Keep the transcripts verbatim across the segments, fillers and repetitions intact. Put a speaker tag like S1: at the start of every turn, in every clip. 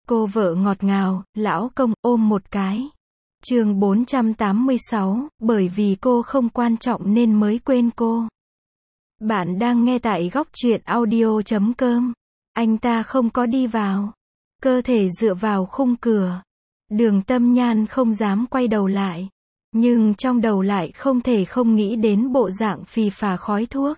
S1: Cô vợ ngọt ngào, lão công, ôm một cái. Chương bốn trăm tám mươi sáu, bởi vì cô không quan trọng nên mới quên cô. Bạn đang nghe tại góc truyện audio chấm com. Anh ta không có đi vào. Cơ thể dựa vào khung cửa. Đường Tâm Nhan không dám quay đầu lại. Nhưng trong đầu lại không thể không nghĩ đến bộ dạng phì phà khói thuốc.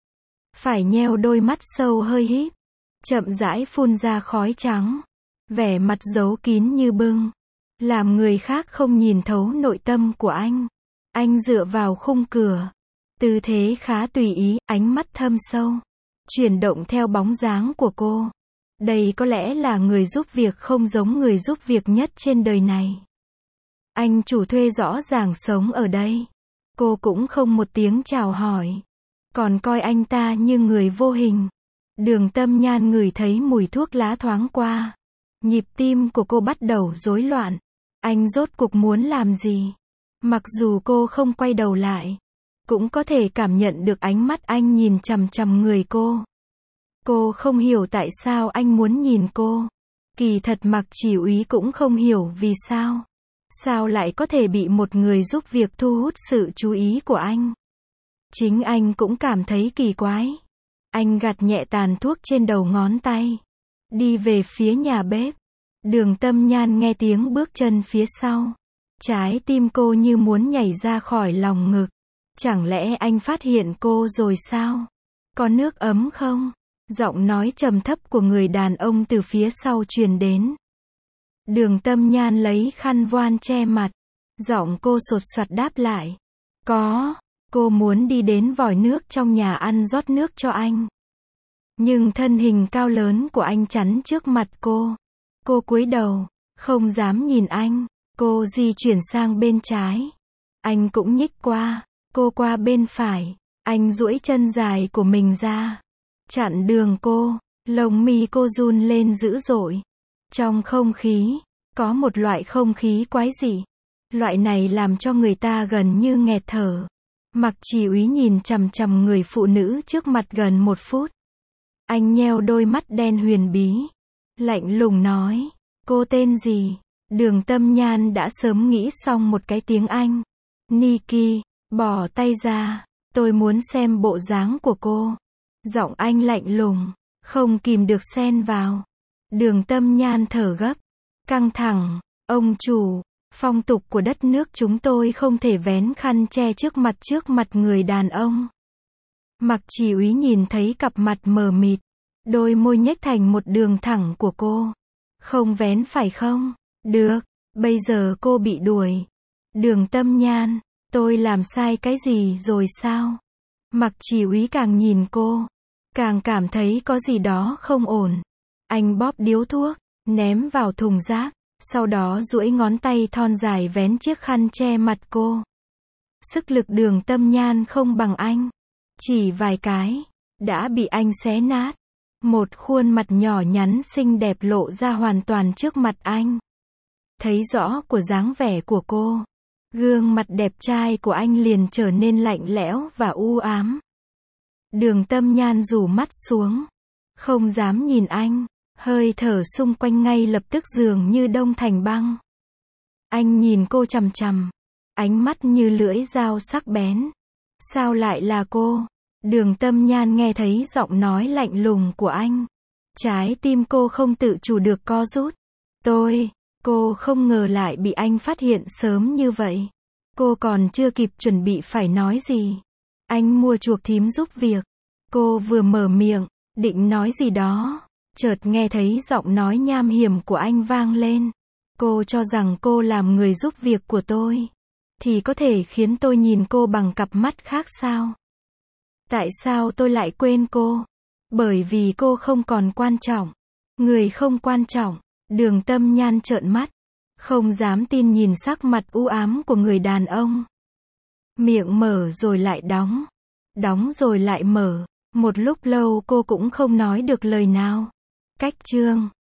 S1: Phải nheo đôi mắt sâu hơi híp. Chậm rãi phun ra khói trắng. Vẻ mặt giấu kín như bưng. Làm người khác không nhìn thấu nội tâm của anh. Anh dựa vào khung cửa. Tư thế khá tùy ý, ánh mắt thâm sâu. Chuyển động theo bóng dáng của cô. Đây có lẽ là người giúp việc không giống người giúp việc nhất trên đời này. Anh chủ thuê rõ ràng sống ở đây. Cô cũng không một tiếng chào hỏi. Còn coi anh ta như người vô hình. Đường Tâm Nhan ngửi thấy mùi thuốc lá thoáng qua. Nhịp tim của cô bắt đầu rối loạn. Anh rốt cuộc muốn làm gì? Mặc dù cô không quay đầu lại, cũng có thể cảm nhận được ánh mắt anh nhìn chằm chằm người cô. Cô không hiểu tại sao anh muốn nhìn cô. Kỳ thật Mạc Chỉ Úy cũng không hiểu vì sao. Sao lại có thể bị một người giúp việc thu hút sự chú ý của anh? Chính anh cũng cảm thấy kỳ quái. Anh gạt nhẹ tàn thuốc trên đầu ngón tay. Đi về phía nhà bếp. Đường Tâm Nhan nghe tiếng bước chân phía sau. Trái tim cô như muốn nhảy ra khỏi lòng ngực. Chẳng lẽ anh phát hiện cô rồi sao? Có nước ấm không? Giọng nói trầm thấp của người đàn ông từ phía sau truyền đến. Đường Tâm Nhan lấy khăn voan che mặt. Giọng cô sột soạt đáp lại. Có. Cô muốn đi đến vòi nước trong nhà ăn rót nước cho anh. Nhưng thân hình cao lớn của anh chắn trước mặt cô. Cô cúi đầu, không dám nhìn anh. Cô di chuyển sang bên trái. Anh cũng nhích qua. Cô qua bên phải. Anh duỗi chân dài của mình ra. Chặn đường cô. Lông mi cô run lên dữ dội. Trong không khí, có một loại không khí quái dị. Loại này làm cho người ta gần như nghẹt thở. Mạc Chỉ Úy nhìn chằm chằm người phụ nữ trước mặt gần một phút. Anh nheo đôi mắt đen huyền bí. Lạnh lùng nói. Cô tên gì? Đường Tâm Nhan đã sớm nghĩ xong một cái tiếng Anh. Nikki. Bỏ tay ra. Tôi muốn xem bộ dáng của cô. Giọng anh lạnh lùng. Không kìm được xen vào. Đường Tâm Nhan thở gấp. Căng thẳng. Ông chủ. Phong tục của đất nước chúng tôi không thể vén khăn che trước mặt trước mặt người đàn ông. Mạc Chỉ Úy nhìn thấy cặp mặt mờ mịt. Đôi môi nhếch thành một đường thẳng của cô. Không vén phải không? Được. Bây giờ cô bị đuổi. Đường Tâm Nhan. Tôi làm sai cái gì rồi sao? Mạc Chỉ Úy càng nhìn cô. Càng cảm thấy có gì đó không ổn. Anh bóp điếu thuốc. Ném vào thùng rác. Sau đó duỗi ngón tay thon dài vén chiếc khăn che mặt cô. Sức lực Đường Tâm Nhan không bằng anh. Chỉ vài cái. Đã bị anh xé nát. Một khuôn mặt nhỏ nhắn xinh đẹp lộ ra hoàn toàn trước mặt anh. Thấy rõ của dáng vẻ của cô. Gương mặt đẹp trai của anh liền trở nên lạnh lẽo và u ám. Đường Tâm Nhan rủ mắt xuống. Không dám nhìn anh. Hơi thở xung quanh ngay lập tức dường như đông thành băng. Anh nhìn cô chằm chằm. Ánh mắt như lưỡi dao sắc bén. Sao lại là cô? Đường Tâm Nhan nghe thấy giọng nói lạnh lùng của anh. Trái tim cô không tự chủ được co rút. Tôi, cô không ngờ lại bị anh phát hiện sớm như vậy. Cô còn chưa kịp chuẩn bị phải nói gì. Anh mua chuộc thím giúp việc. Cô vừa mở miệng, định nói gì đó. Chợt nghe thấy giọng nói nham hiểm của anh vang lên. Cô cho rằng cô làm người giúp việc của tôi. Thì có thể khiến tôi nhìn cô bằng cặp mắt khác sao? Tại sao tôi lại quên cô? Bởi vì cô không còn quan trọng. Người không quan trọng. Đường Tâm Nhan trợn mắt. Không dám tin nhìn sắc mặt u ám của người đàn ông. Miệng mở rồi lại đóng. Đóng rồi lại mở. Một lúc lâu cô cũng không nói được lời nào. Cách chương